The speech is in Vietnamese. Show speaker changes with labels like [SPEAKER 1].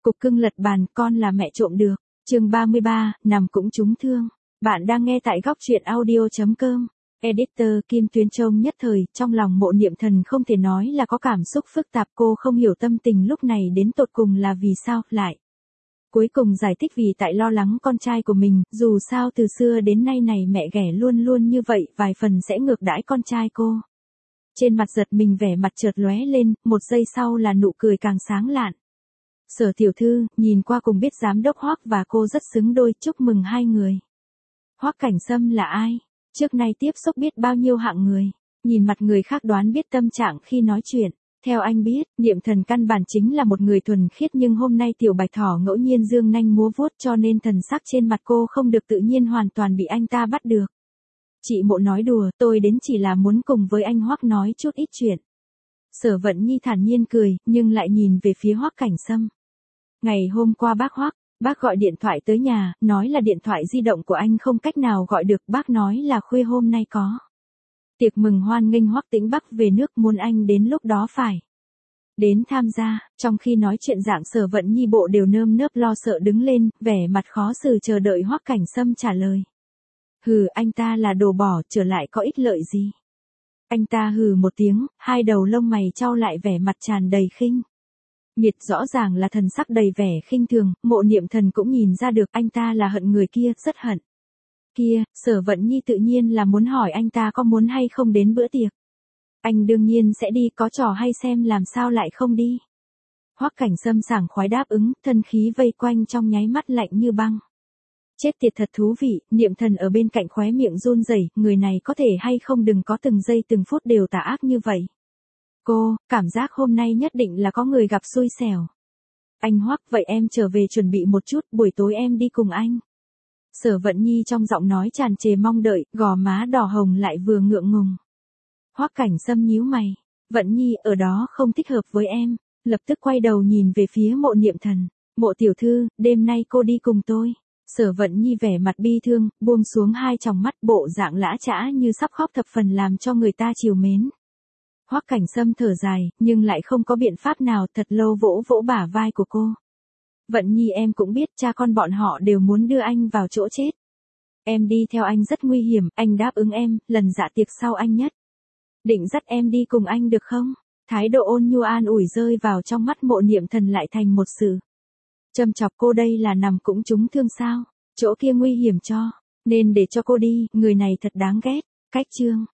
[SPEAKER 1] Cục cưng lật bàn, con là mẹ trộm được. Chương 33, nằm cũng trúng thương. Bạn đang nghe tại góc truyện audio.com. Editor Kim Tuyến Trông nhất thời, trong lòng Mộ Niệm Thần không thể nói là có cảm xúc phức tạp, cô không hiểu tâm tình lúc này đến tột cùng là vì sao, lại. Cuối cùng giải thích vì tại lo lắng con trai của mình, dù sao từ xưa đến nay này mẹ ghẻ luôn luôn như vậy, vài phần sẽ ngược đãi con trai cô. Trên mặt giật mình vẻ mặt chợt lóe lên, một giây sau là nụ cười càng sáng lạn. Sở tiểu thư, nhìn qua cùng biết giám đốc Hoắc và cô rất xứng đôi, chúc mừng hai người. Hoắc Cảnh Sâm là ai? Trước nay tiếp xúc biết bao nhiêu hạng người, nhìn mặt người khác đoán biết tâm trạng khi nói chuyện. Theo anh biết, Niệm Thần căn bản chính là một người thuần khiết, nhưng hôm nay tiểu bạch thỏ ngẫu nhiên dương nanh múa vuốt cho nên thần sắc trên mặt cô không được tự nhiên, hoàn toàn bị anh ta bắt được. Chị Mộ nói đùa, tôi đến chỉ là muốn cùng với anh Hoắc nói chút ít chuyện. Sở Vận Nhi thản nhiên cười, nhưng lại nhìn về phía Hoắc Cảnh Sâm. Ngày hôm qua bác gọi điện thoại tới nhà, nói là điện thoại di động của anh không cách nào gọi được, bác nói là khuya hôm nay có tiệc mừng hoan nghênh Hoắc Tĩnh Bắc về nước, muốn anh đến lúc đó phải đến tham gia. Trong khi nói chuyện dạng Sở Vận Nhi bộ đều nơm nớp lo sợ đứng lên, vẻ mặt khó xử chờ đợi Hoắc Cảnh Sâm trả lời. Hừ, anh ta là đồ bỏ, trở lại có ích lợi gì? Anh ta hừ một tiếng, hai đầu lông mày chau lại, vẻ mặt tràn đầy khinh miệt, rõ ràng là thần sắc đầy vẻ khinh thường. Mộ Niệm Thần cũng nhìn ra được anh ta là hận người kia, rất hận. Kia, Sở Vận Nhi tự nhiên là muốn hỏi anh ta có muốn hay không đến bữa tiệc. Anh đương nhiên sẽ đi, có trò hay xem làm sao lại không đi. Hoắc Cảnh Sâm sảng khoái đáp ứng, thân khí vây quanh trong nháy mắt lạnh như băng. Chết tiệt thật thú vị. Niệm Thần ở bên cạnh khóe miệng run rẩy, người này có thể hay không đừng có từng giây từng phút đều tà ác như vậy. Cô, cảm giác hôm nay nhất định là có người gặp xui xẻo. Anh Hoắc, vậy em trở về chuẩn bị một chút, buổi tối em đi cùng anh. Sở Vận Nhi trong giọng nói tràn trề mong đợi, gò má đỏ hồng lại vừa ngượng ngùng. Hoắc Cảnh Sâm nhíu mày. Vận Nhi, ở đó không thích hợp với em. Lập tức quay đầu nhìn về phía Mộ Niệm Thần. Mộ tiểu thư, đêm nay cô đi cùng tôi. Sở Vận Nhi vẻ mặt bi thương, buông xuống hai tròng mắt, bộ dạng lã chã như sắp khóc, thập phần làm cho người ta trìu mến. Hoắc Cảnh Sâm thở dài, nhưng lại không có biện pháp nào, thật lâu vỗ vỗ bả vai của cô. Vận Nhi, em cũng biết cha con bọn họ đều muốn đưa anh vào chỗ chết. Em đi theo anh rất nguy hiểm, anh đáp ứng em, lần dạ tiệc sau anh nhất định dắt em đi cùng anh được không? Thái độ ôn nhu an ủi rơi vào trong mắt Mộ Niệm Thần lại thành một sự châm chọc. Cô đây là nằm cũng trúng thương sao? Chỗ kia nguy hiểm cho nên để cho cô đi, người này thật đáng ghét. Cách chương